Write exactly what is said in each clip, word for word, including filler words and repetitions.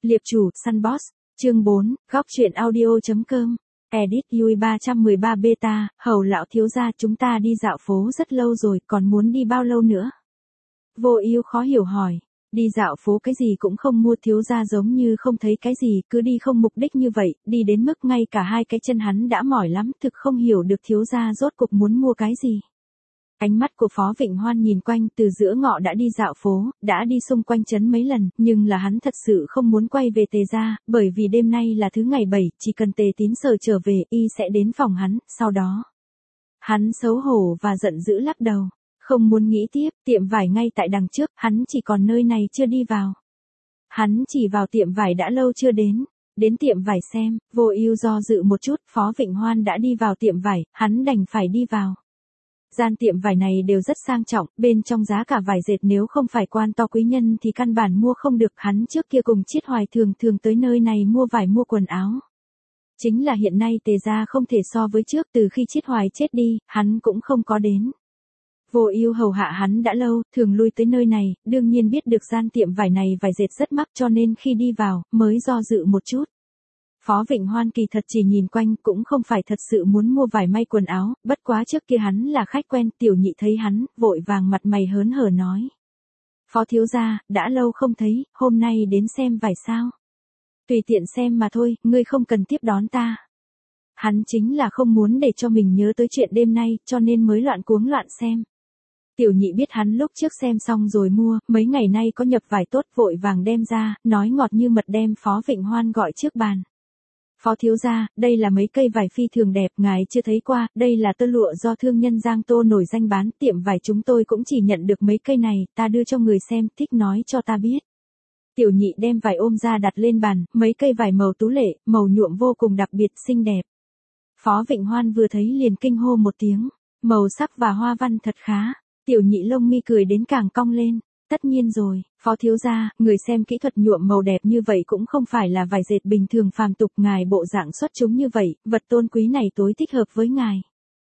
Liệp chủ, Sunboss, chương bốn, góc truyện audio.com, edit u i ba một ba beta, hầu lão thiếu gia chúng ta đi dạo phố rất lâu rồi, còn muốn đi bao lâu nữa? Vô Ưu khó hiểu hỏi, đi dạo phố cái gì cũng không mua, thiếu gia giống như không thấy cái gì, cứ đi không mục đích như vậy, đi đến mức ngay cả hai cái chân hắn đã mỏi lắm, thực không hiểu được thiếu gia rốt cục muốn mua cái gì. Ánh mắt của Phó Vịnh Hoan nhìn quanh, từ giữa ngọ đã đi dạo phố, đã đi xung quanh trấn mấy lần, nhưng là hắn thật sự không muốn quay về Tề gia, bởi vì đêm nay là thứ ngày bảy, chỉ cần Tề Tín Sở trở về, y sẽ đến phòng hắn, sau đó. Hắn xấu hổ và giận dữ lắc đầu, không muốn nghĩ tiếp, tiệm vải ngay tại đằng trước, hắn chỉ còn nơi này chưa đi vào. Hắn chỉ vào tiệm vải đã lâu chưa đến. Đến tiệm vải xem, Vô Ưu do dự một chút, Phó Vịnh Hoan đã đi vào tiệm vải, hắn đành phải đi vào. Gian tiệm vải này đều rất sang trọng, bên trong giá cả vải dệt nếu không phải quan to quý nhân thì căn bản mua không được, hắn trước kia cùng Chiết Hoài thường thường tới nơi này mua vải mua quần áo. Chính là hiện nay Tề gia không thể so với trước, từ khi Chiết Hoài chết đi, hắn cũng không có đến. Vô Ưu hầu hạ hắn đã lâu, thường lui tới nơi này, đương nhiên biết được gian tiệm vải này vải dệt rất mắc, cho nên khi đi vào, mới do dự một chút. Phó Vịnh Hoan kỳ thật chỉ nhìn quanh, cũng không phải thật sự muốn mua vải may quần áo, bất quá trước kia hắn là khách quen, Tiểu Nhị thấy hắn, vội vàng mặt mày hớn hở nói. Phó thiếu gia, đã lâu không thấy, hôm nay đến xem vải sao? Tùy tiện xem mà thôi, ngươi không cần tiếp đón ta. Hắn chính là không muốn để cho mình nhớ tới chuyện đêm nay, cho nên mới loạn cuống loạn xem. Tiểu Nhị biết hắn lúc trước xem xong rồi mua, mấy ngày nay có nhập vải tốt, vội vàng đem ra, nói ngọt như mật đem Phó Vịnh Hoan gọi trước bàn. Phó thiếu gia, đây là mấy cây vải phi thường đẹp, ngài chưa thấy qua, đây là tơ lụa do thương nhân Giang Tô nổi danh bán, tiệm vải chúng tôi cũng chỉ nhận được mấy cây này, ta đưa cho người xem, thích nói cho ta biết. Tiểu Nhị đem vải ôm ra đặt lên bàn, mấy cây vải màu tú lệ, màu nhuộm vô cùng đặc biệt, xinh đẹp. Phó Vịnh Hoan vừa thấy liền kinh hô một tiếng, màu sắc và hoa văn thật khá. Tiểu Nhị lông mi cười đến càng cong lên. Tất nhiên rồi, Phó thiếu gia, người xem kỹ thuật nhuộm màu đẹp như vậy cũng không phải là vải dệt bình thường phàm tục, ngài bộ dạng xuất chúng như vậy, vật tôn quý này tối thích hợp với ngài.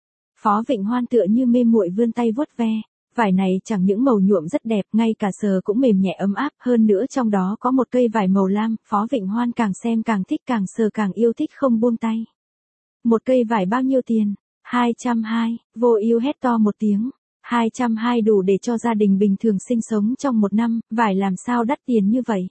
Phó Vịnh Hoan tựa như mê muội vươn tay vuốt ve, vải này chẳng những màu nhuộm rất đẹp, ngay cả sờ cũng mềm nhẹ ấm áp, hơn nữa trong đó có một cây vải màu lam, Phó Vịnh Hoan càng xem càng thích, càng sờ càng yêu thích không buông tay. Một cây vải bao nhiêu tiền? hai trăm hai, Vô Ưu hét to một tiếng. hai trăm hai đủ để cho gia đình bình thường sinh sống trong một năm, vải làm sao đắt tiền như vậy?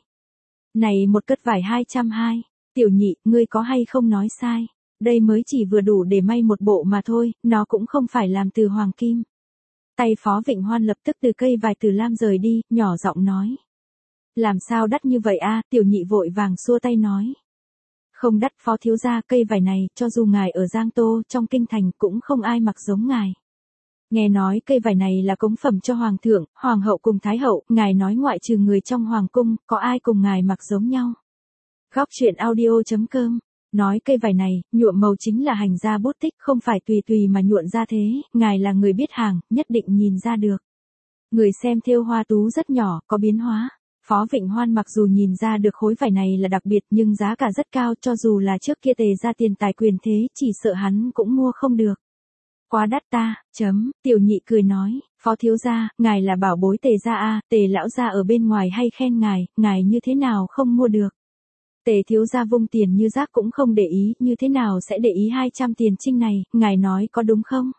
Này một cất vải hai trăm hai, Tiểu Nhị, ngươi có hay không nói sai? Đây mới chỉ vừa đủ để may một bộ mà thôi, nó cũng không phải làm từ hoàng kim. Tay Phó Vịnh Hoan lập tức từ cây vải từ lam rời đi, nhỏ giọng nói. Làm sao đắt như vậy a? Tiểu Nhị vội vàng xua tay nói. Không đắt, Phó thiếu gia, cây vải này, cho dù ngài ở Giang Tô, trong kinh thành cũng không ai mặc giống ngài. Nghe nói cây vải này là cống phẩm cho hoàng thượng, hoàng hậu cùng thái hậu, ngài nói ngoại trừ người trong hoàng cung, có ai cùng ngài mặc giống nhau? Góc truyện audio.com, nói cây vải này, nhuộm màu chính là hành gia bút tích, không phải tùy tùy mà nhuộm ra thế, ngài là người biết hàng, nhất định nhìn ra được. Người xem thêu hoa tú rất nhỏ, có biến hóa. Phó Vịnh Hoan mặc dù nhìn ra được khối vải này là đặc biệt nhưng giá cả rất cao, cho dù là trước kia Tề gia tiền tài quyền thế, chỉ sợ hắn cũng mua không được. Quá đắt ta, chấm, Tiểu Nhị cười nói, Phó thiếu gia, ngài là bảo bối Tề gia a, Tề lão gia ở bên ngoài hay khen ngài, ngài như thế nào không mua được? Tề thiếu gia vung tiền như rác cũng không để ý, như thế nào sẽ để ý hai trăm tiền trinh này, ngài nói có đúng không?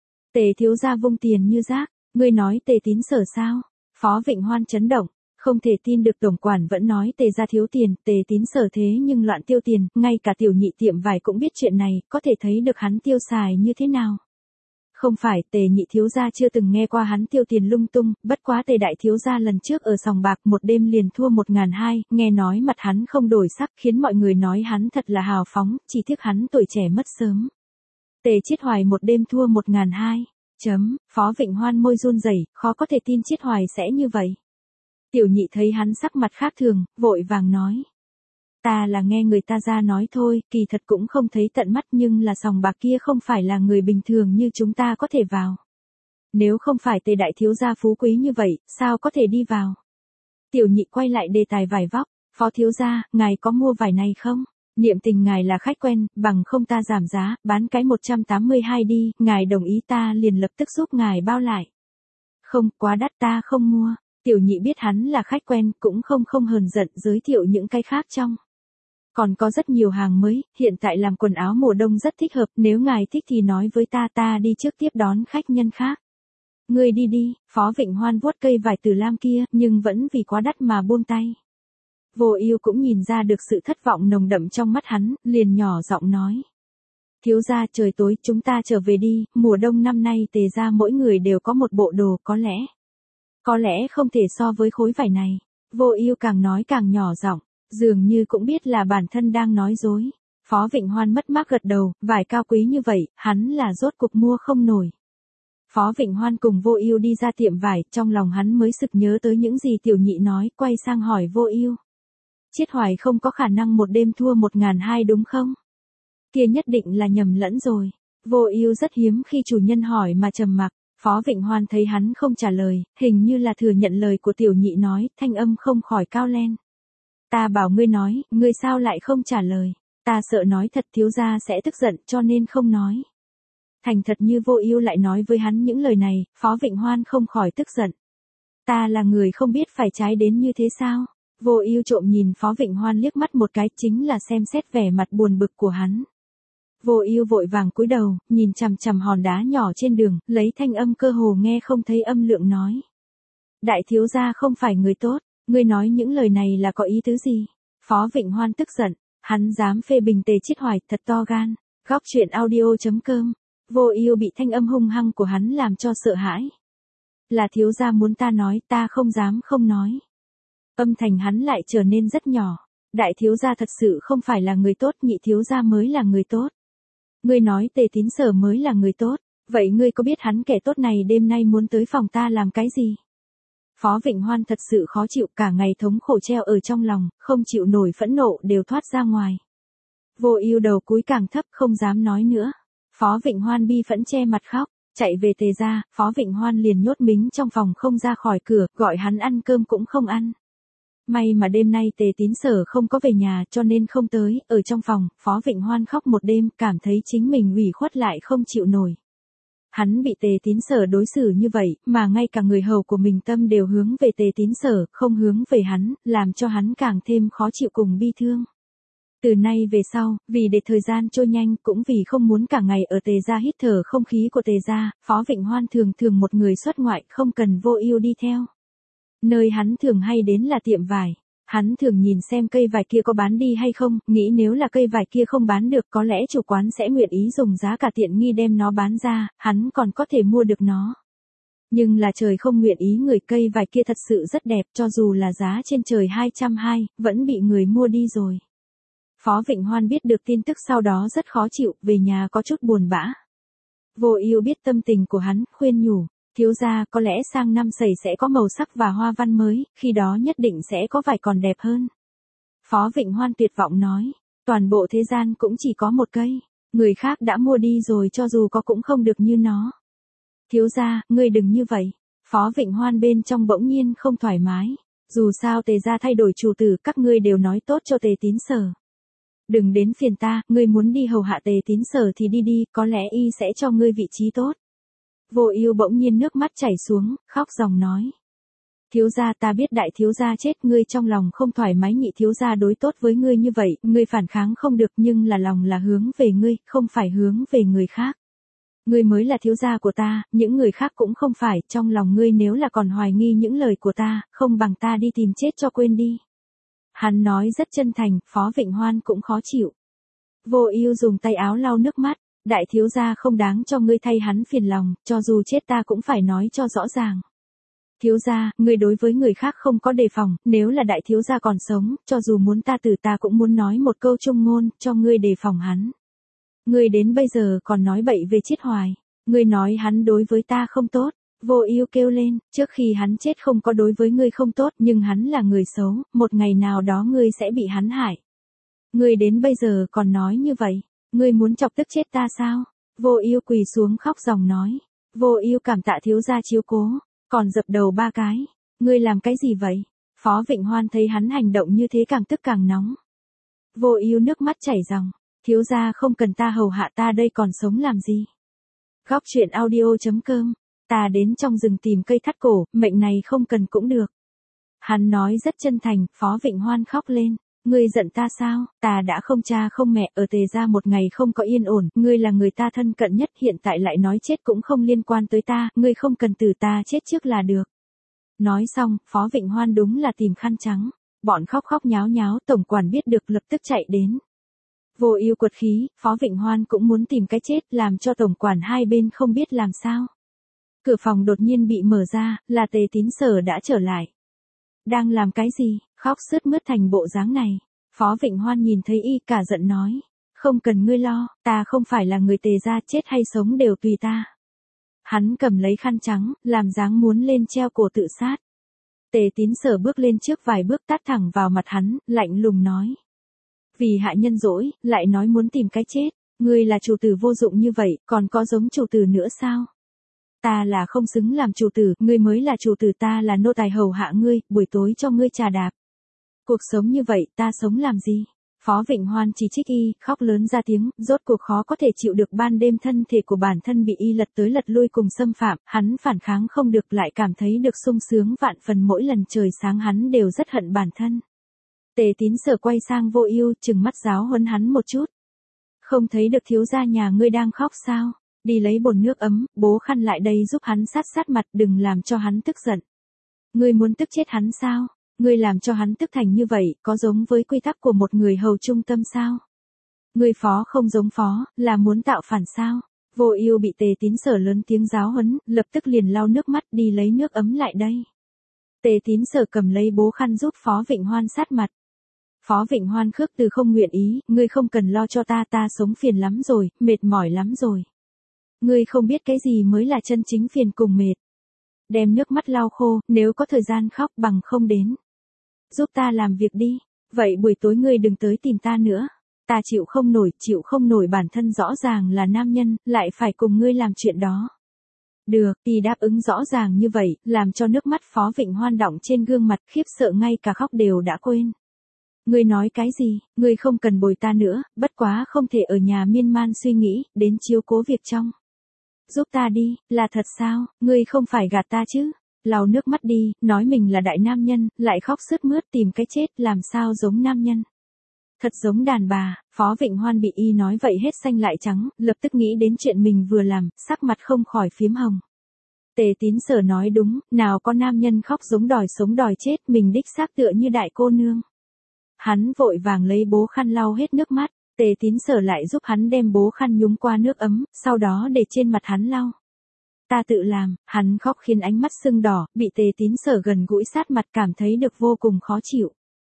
Tề thiếu gia vung tiền như rác, ngươi nói Tề Tín Sở sao? Phó Vịnh Hoan chấn động, không thể tin được tổng quản vẫn nói Tề gia thiếu tiền, Tề Tín Sở thế nhưng loạn tiêu tiền, ngay cả Tiểu Nhị tiệm vải cũng biết chuyện này, có thể thấy được hắn tiêu xài như thế nào. Không phải, Tề Nhị thiếu gia chưa từng nghe qua hắn tiêu tiền lung tung, bất quá Tề đại thiếu gia lần trước ở sòng bạc một đêm liền thua một ngàn hai, nghe nói mặt hắn không đổi sắc, khiến mọi người nói hắn thật là hào phóng, chỉ tiếc hắn tuổi trẻ mất sớm. Tề Chiết Hoài một đêm thua một ngàn hai, chấm, Phó Vịnh Hoan môi run rẩy, khó có thể tin Chiết Hoài sẽ như vậy. Tiểu Nhị thấy hắn sắc mặt khác thường, vội vàng nói. Ta là nghe người ta ra nói thôi, kỳ thật cũng không thấy tận mắt, nhưng là sòng bạc kia không phải là người bình thường như chúng ta có thể vào. Nếu không phải Tề đại thiếu gia phú quý như vậy, sao có thể đi vào? Tiểu Nhị quay lại đề tài vải vóc, Phó thiếu gia, ngài có mua vải này không? Niệm tình ngài là khách quen, bằng không ta giảm giá, bán cái một trăm tám mươi hai đi, ngài đồng ý ta liền lập tức giúp ngài bao lại. Không, quá đắt ta không mua. Tiểu nhị biết hắn là khách quen cũng không không hờn giận giới thiệu những cái khác trong. Còn có rất nhiều hàng mới, hiện tại làm quần áo mùa đông rất thích hợp, nếu ngài thích thì nói với ta ta đi trước tiếp đón khách nhân khác. Ngươi đi đi, Phó Vịnh Hoan vuốt cây vải từ lam kia, nhưng vẫn vì quá đắt mà buông tay. Vô Ưu cũng nhìn ra được sự thất vọng nồng đậm trong mắt hắn, liền nhỏ giọng nói. Thiếu gia trời tối chúng ta trở về đi, mùa đông năm nay Tề gia mỗi người đều có một bộ đồ có lẽ. Có lẽ không thể so với khối vải này. Vô Ưu càng nói càng nhỏ giọng, dường như cũng biết là bản thân đang nói dối. Phó Vịnh Hoan mất mát gật đầu, vải cao quý như vậy, hắn là rốt cuộc mua không nổi. Phó Vịnh Hoan cùng Vô Ưu đi ra tiệm vải, trong lòng hắn mới sực nhớ tới những gì tiểu nhị nói, quay sang hỏi Vô Ưu. Chiết Hoài không có khả năng một đêm thua một ngàn hai đúng không? Kia nhất định là nhầm lẫn rồi. Vô Ưu rất hiếm khi chủ nhân hỏi mà trầm mặc, Phó Vịnh Hoan thấy hắn không trả lời, hình như là thừa nhận lời của tiểu nhị nói, thanh âm không khỏi cao lên. Ta bảo ngươi nói, ngươi sao lại không trả lời? Ta sợ nói thật thiếu gia sẽ tức giận cho nên không nói. Thành thật như Vô Ưu lại nói với hắn những lời này, Phó Vịnh Hoan không khỏi tức giận. Ta là người không biết phải trái đến như thế sao? Vô Ưu trộm nhìn Phó Vịnh Hoan liếc mắt một cái, chính là xem xét vẻ mặt buồn bực của hắn. Vô Ưu vội vàng cúi đầu, nhìn chằm chằm hòn đá nhỏ trên đường, lấy thanh âm cơ hồ nghe không thấy âm lượng nói. Đại thiếu gia không phải người tốt, ngươi nói những lời này là có ý tứ gì? Phó Vịnh Hoan tức giận, hắn dám phê bình Tề Chiết Hoài, thật to gan. Góc truyện audio chấm com. Vô Ưu bị thanh âm hung hăng của hắn làm cho sợ hãi. Là thiếu gia muốn ta nói, ta không dám không nói. Âm thanh hắn lại trở nên rất nhỏ. Đại thiếu gia thật sự không phải là người tốt, nhị thiếu gia mới là người tốt. Ngươi nói Tề Tín Sở mới là người tốt, vậy ngươi có biết hắn kẻ tốt này đêm nay muốn tới phòng ta làm cái gì? Phó Vịnh Hoan thật sự khó chịu, cả ngày thống khổ treo ở trong lòng, không chịu nổi phẫn nộ đều thoát ra ngoài. Vô Ưu đầu cúi càng thấp không dám nói nữa. Phó Vịnh Hoan bi phẫn che mặt khóc, chạy về Tề gia, Phó Vịnh Hoan liền nhốt mính trong phòng không ra khỏi cửa, gọi hắn ăn cơm cũng không ăn. May mà đêm nay Tề Tín Sở không có về nhà cho nên không tới, ở trong phòng, Phó Vịnh Hoan khóc một đêm, cảm thấy chính mình ủy khuất lại không chịu nổi. Hắn bị Tề Tín Sở đối xử như vậy, mà ngay cả người hầu của mình tâm đều hướng về Tề Tín Sở, không hướng về hắn, làm cho hắn càng thêm khó chịu cùng bi thương. Từ nay về sau, vì để thời gian trôi nhanh, cũng vì không muốn cả ngày ở Tề gia hít thở không khí của Tề gia, Phó Vịnh Hoan thường thường một người xuất ngoại, không cần Vô Ưu đi theo. Nơi hắn thường hay đến là tiệm vải. Hắn thường nhìn xem cây vải kia có bán đi hay không, nghĩ nếu là cây vải kia không bán được có lẽ chủ quán sẽ nguyện ý dùng giá cả tiện nghi đem nó bán ra, hắn còn có thể mua được nó. Nhưng là trời không nguyện ý, người cây vải kia thật sự rất đẹp, cho dù là giá trên trời hai trăm hai mươi, vẫn bị người mua đi rồi. Phó Vịnh Hoan biết được tin tức sau đó rất khó chịu, về nhà có chút buồn bã. Vô Ưu biết tâm tình của hắn, khuyên nhủ. Thiếu gia, có lẽ sang năm sẩy sẽ có màu sắc và hoa văn mới, khi đó nhất định sẽ có vải còn đẹp hơn. Phó Vịnh Hoan tuyệt vọng nói, toàn bộ thế gian cũng chỉ có một cây, người khác đã mua đi rồi, cho dù có cũng không được như nó. Thiếu gia, ngươi đừng như vậy. Phó Vịnh Hoan bên trong bỗng nhiên không thoải mái, dù sao Tề gia thay đổi chủ tử, các ngươi đều nói tốt cho Tề Tín Sở. Đừng đến phiền ta, ngươi muốn đi hầu hạ Tề Tín Sở thì đi đi, có lẽ y sẽ cho ngươi vị trí tốt. Vô Ưu bỗng nhiên nước mắt chảy xuống, khóc ròng nói. Thiếu gia, ta biết đại thiếu gia chết, ngươi trong lòng không thoải mái, nhị thiếu gia đối tốt với ngươi như vậy, ngươi phản kháng không được, nhưng là lòng là hướng về ngươi, không phải hướng về người khác. Ngươi mới là thiếu gia của ta, những người khác cũng không phải, trong lòng ngươi nếu là còn hoài nghi những lời của ta, không bằng ta đi tìm chết cho quên đi. Hắn nói rất chân thành, Phó Vịnh Hoan cũng khó chịu. Vô Ưu dùng tay áo lau nước mắt. Đại thiếu gia không đáng cho ngươi thay hắn phiền lòng, cho dù chết ta cũng phải nói cho rõ ràng. Thiếu gia, ngươi đối với người khác không có đề phòng, nếu là đại thiếu gia còn sống, cho dù muốn ta tử ta cũng muốn nói một câu trung ngôn, cho ngươi đề phòng hắn. Ngươi đến bây giờ còn nói bậy về Chiết Hoài, ngươi nói hắn đối với ta không tốt. Vô Ưu kêu lên, trước khi hắn chết không có đối với ngươi không tốt, nhưng hắn là người xấu, một ngày nào đó ngươi sẽ bị hắn hại. Ngươi đến bây giờ còn nói như vậy. Ngươi muốn chọc tức chết ta sao? Vô Ưu quỳ xuống khóc ròng nói. Vô Ưu cảm tạ thiếu gia chiếu cố, còn dập đầu ba cái. Ngươi làm cái gì vậy? Phó Vịnh Hoan thấy hắn hành động như thế càng tức càng nóng. Vô Ưu nước mắt chảy ròng. Thiếu gia không cần ta hầu hạ, ta đây còn sống làm gì? Góc truyện audio chấm com Ta đến trong rừng tìm cây thắt cổ, mệnh này không cần cũng được. Hắn nói rất chân thành, Phó Vịnh Hoan khóc lên. Ngươi giận ta sao, ta đã không cha không mẹ, ở Tề gia một ngày không có yên ổn, ngươi là người ta thân cận nhất, hiện tại lại nói chết cũng không liên quan tới ta, ngươi không cần từ ta chết trước là được. Nói xong, Phó Vịnh Hoan đúng là tìm khăn trắng, bọn khóc khóc nháo nháo, tổng quản biết được lập tức chạy đến. Vô Ưu quật khí, Phó Vịnh Hoan cũng muốn tìm cái chết, làm cho tổng quản hai bên không biết làm sao. Cửa phòng đột nhiên bị mở ra, là Tề Tín Sở đã trở lại. Đang làm cái gì, khóc sướt mướt thành bộ dáng này. Phó Vịnh Hoan nhìn thấy y cả giận nói. Không cần ngươi lo, ta không phải là người Tề gia, chết hay sống đều tùy ta. Hắn cầm lấy khăn trắng, làm dáng muốn lên treo cổ tự sát. Tề Tín Sở bước lên trước vài bước tát thẳng vào mặt hắn, lạnh lùng nói. Vì hạ nhân dỗi, lại nói muốn tìm cái chết. Ngươi là chủ tử vô dụng như vậy, còn có giống chủ tử nữa sao? Ta là không xứng làm chủ tử, ngươi mới là chủ tử, ta là nô tài hầu hạ ngươi, buổi tối cho ngươi trà đạp. Cuộc sống như vậy, ta sống làm gì? Phó Vịnh Hoan chỉ trích y, khóc lớn ra tiếng, rốt cuộc khó có thể chịu được ban đêm thân thể của bản thân bị y lật tới lật lui cùng xâm phạm, hắn phản kháng không được, lại cảm thấy được sung sướng vạn phần, mỗi lần trời sáng hắn đều rất hận bản thân. Tề Tín Sở quay sang Vô Ưu, trừng mắt giáo huấn hắn một chút. Không thấy được thiếu gia nhà ngươi đang khóc sao? Đi lấy bồn nước ấm, bố khăn lại đây giúp hắn sát sát mặt, đừng làm cho hắn tức giận. Ngươi muốn tức chết hắn sao? Ngươi làm cho hắn tức thành như vậy, có giống với quy tắc của một người hầu trung tâm sao? Ngươi phó không giống phó, là muốn tạo phản sao? Vô Ưu bị Tề Tín Sở lớn tiếng giáo huấn, lập tức liền lau nước mắt đi lấy nước ấm lại đây. Tề Tín Sở cầm lấy bố khăn giúp Phó Vịnh Hoan sát mặt. Phó Vịnh Hoan khước từ không nguyện ý, ngươi không cần lo cho ta, ta sống phiền lắm rồi, mệt mỏi lắm rồi. Ngươi không biết cái gì mới là chân chính phiền cùng mệt. Đem nước mắt lau khô, nếu có thời gian khóc bằng không đến. Giúp ta làm việc đi, vậy buổi tối ngươi đừng tới tìm ta nữa. Ta chịu không nổi, chịu không nổi, bản thân rõ ràng là nam nhân, lại phải cùng ngươi làm chuyện đó. Được, y đáp ứng rõ ràng như vậy, làm cho nước mắt Phó Vịnh Hoan đọng trên gương mặt, khiếp sợ ngay cả khóc đều đã quên. Ngươi nói cái gì, ngươi không cần bồi ta nữa, bất quá không thể ở nhà miên man suy nghĩ, đến chiếu cố việc trong. Giúp ta đi, là thật sao, ngươi không phải gạt ta chứ? Lau nước mắt đi, nói mình là đại nam nhân, lại khóc sướt mướt tìm cái chết, làm sao giống nam nhân. Thật giống đàn bà. Phó Vịnh Hoan bị y nói vậy hết xanh lại trắng, lập tức nghĩ đến chuyện mình vừa làm, sắc mặt không khỏi phiếm hồng. Tề Tín Sở nói đúng, nào có nam nhân khóc giống đòi sống đòi chết, mình đích xác tựa như đại cô nương. Hắn vội vàng lấy bố khăn lau hết nước mắt, Tề Tín Sở lại giúp hắn đem bố khăn nhúng qua nước ấm, sau đó để trên mặt hắn lau. Ta tự làm, hắn khóc khiến ánh mắt sưng đỏ, bị Tề Tín Sở gần gũi sát mặt cảm thấy được vô cùng khó chịu.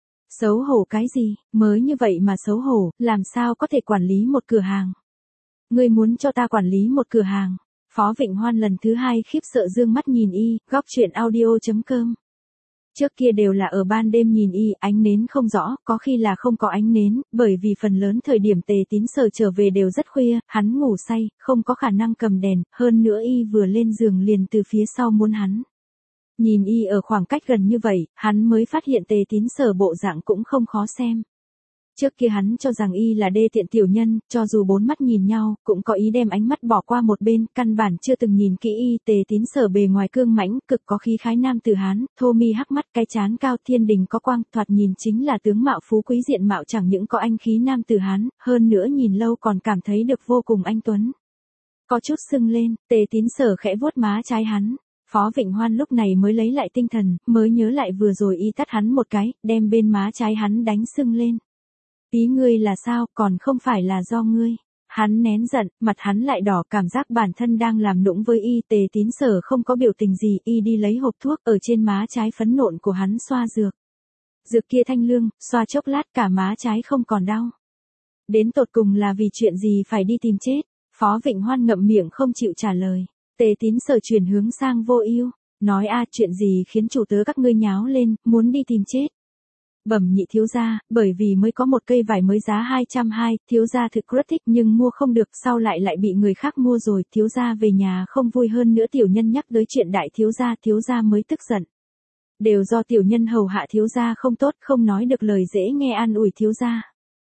Xấu hổ cái gì, mới như vậy mà xấu hổ, làm sao có thể quản lý một cửa hàng. Ngươi muốn cho ta quản lý một cửa hàng. Phó Vịnh Hoan lần thứ hai khiếp sợ dương mắt nhìn y, góc truyện audio chấm com. Trước kia đều là ở ban đêm nhìn y, ánh nến không rõ, có khi là không có ánh nến, bởi vì phần lớn thời điểm Tề Tín Sở trở về đều rất khuya, hắn ngủ say, không có khả năng cầm đèn, hơn nữa y vừa lên giường liền từ phía sau muốn hắn. Nhìn y ở khoảng cách gần như vậy, hắn mới phát hiện Tề Tín Sở bộ dạng cũng không khó xem. Trước kia hắn cho rằng y là đê tiện tiểu nhân, cho dù bốn mắt nhìn nhau, cũng có ý đem ánh mắt bỏ qua một bên, căn bản chưa từng nhìn kỹ y. Tề Tín Sở bề ngoài cương mãnh, cực có khí khái nam tử Hán, thô mi hắc mắt, cái trán cao, thiên đình có quang, thoạt nhìn chính là tướng mạo phú quý, diện mạo chẳng những có anh khí nam tử Hán, hơn nữa nhìn lâu còn cảm thấy được vô cùng anh tuấn. Có chút sưng lên, Tề Tín Sở khẽ vuốt má trái hắn. Phó Vịnh Hoan lúc này mới lấy lại tinh thần, mới nhớ lại vừa rồi y tát hắn một cái, đem bên má trái hắn đánh sưng lên. Ý ngươi là sao, còn không phải là do ngươi. Hắn nén giận, mặt hắn lại đỏ, cảm giác bản thân đang làm nũng với y. Tề Tín Sở không có biểu tình gì, y đi lấy hộp thuốc ở trên má trái phấn nộn của hắn xoa dược. Dược kia thanh lương, xoa chốc lát cả má trái không còn đau. Đến tột cùng là vì chuyện gì phải đi tìm chết? Phó Vịnh Hoan ngậm miệng không chịu trả lời. Tề Tín Sở chuyển hướng sang Vô Ưu, nói a chuyện gì khiến chủ tớ các ngươi nháo lên, muốn đi tìm chết. Bẩm nhị thiếu gia, bởi vì mới có một cây vải mới giá hai trăm hai, thiếu gia thực rất thích nhưng mua không được, sau lại lại bị người khác mua rồi, thiếu gia về nhà không vui, hơn nữa tiểu nhân nhắc tới chuyện đại thiếu gia, thiếu gia mới tức giận. Đều do tiểu nhân hầu hạ thiếu gia không tốt, không nói được lời dễ nghe an ủi thiếu gia.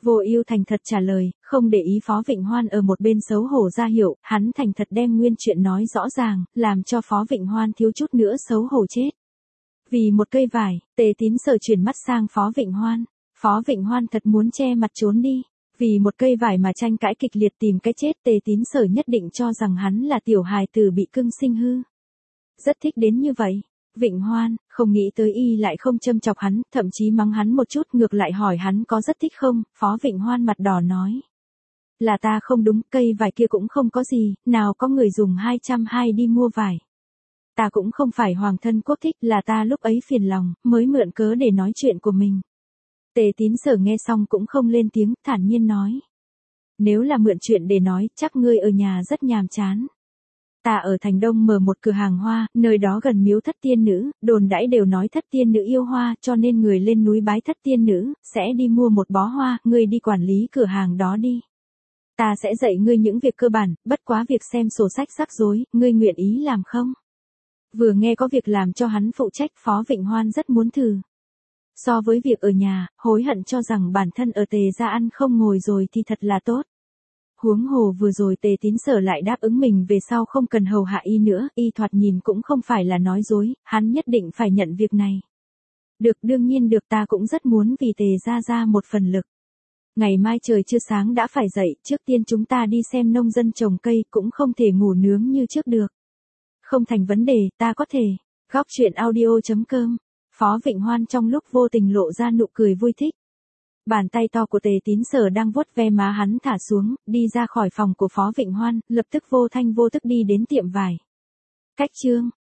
Vô Ưu thành thật trả lời, không để ý Phó Vịnh Hoan ở một bên xấu hổ ra hiệu, hắn thành thật đem nguyên chuyện nói rõ ràng, làm cho Phó Vịnh Hoan thiếu chút nữa xấu hổ chết. Vì một cây vải, Tề Tín Sở chuyển mắt sang Phó Vịnh Hoan. Phó Vịnh Hoan thật muốn che mặt trốn đi. Vì một cây vải mà tranh cãi kịch liệt tìm cái chết, Tề Tín Sở nhất định cho rằng hắn là tiểu hài tử bị cưng sinh hư. Rất thích đến như vậy. Vịnh Hoan, không nghĩ tới y lại không châm chọc hắn, thậm chí mắng hắn một chút, ngược lại hỏi hắn có rất thích không, Phó Vịnh Hoan mặt đỏ nói. Là ta không đúng, cây vải kia cũng không có gì, nào có người dùng hai trăm hai đi mua vải. Ta cũng không phải hoàng thân quốc thích, là ta lúc ấy phiền lòng, mới mượn cớ để nói chuyện của mình. Tề Tín Sở nghe xong cũng không lên tiếng, thản nhiên nói. Nếu là mượn chuyện để nói, chắc ngươi ở nhà rất nhàm chán. Ta ở thành Đông mở một cửa hàng hoa, nơi đó gần miếu Thất Tiên Nữ, đồn đãi đều nói Thất Tiên Nữ yêu hoa, cho nên người lên núi bái Thất Tiên Nữ, sẽ đi mua một bó hoa, ngươi đi quản lý cửa hàng đó đi. Ta sẽ dạy ngươi những việc cơ bản, bất quá việc xem sổ sách rắc rối, ngươi nguyện ý làm không? Vừa nghe có việc làm cho hắn phụ trách, Phó Vịnh Hoan rất muốn thử. So với việc ở nhà, hối hận cho rằng bản thân ở Tề gia ăn không ngồi rồi thì thật là tốt. Huống hồ vừa rồi Tề Tín Sở lại đáp ứng mình về sau không cần hầu hạ y nữa, y thoạt nhìn cũng không phải là nói dối, hắn nhất định phải nhận việc này. Được, đương nhiên được, ta cũng rất muốn vì Tề gia ra một phần lực. Ngày mai trời chưa sáng đã phải dậy, trước tiên chúng ta đi xem nông dân trồng cây, cũng không thể ngủ nướng như trước được. Không thành vấn đề, ta có thể. Góc truyện audio chấm com. Phó Vịnh Hoan trong lúc vô tình lộ ra nụ cười vui thích. Bàn tay to của Tề Tín Sở đang vuốt ve má hắn thả xuống, đi ra khỏi phòng của Phó Vịnh Hoan, lập tức vô thanh vô tức đi đến tiệm vải. Cách chương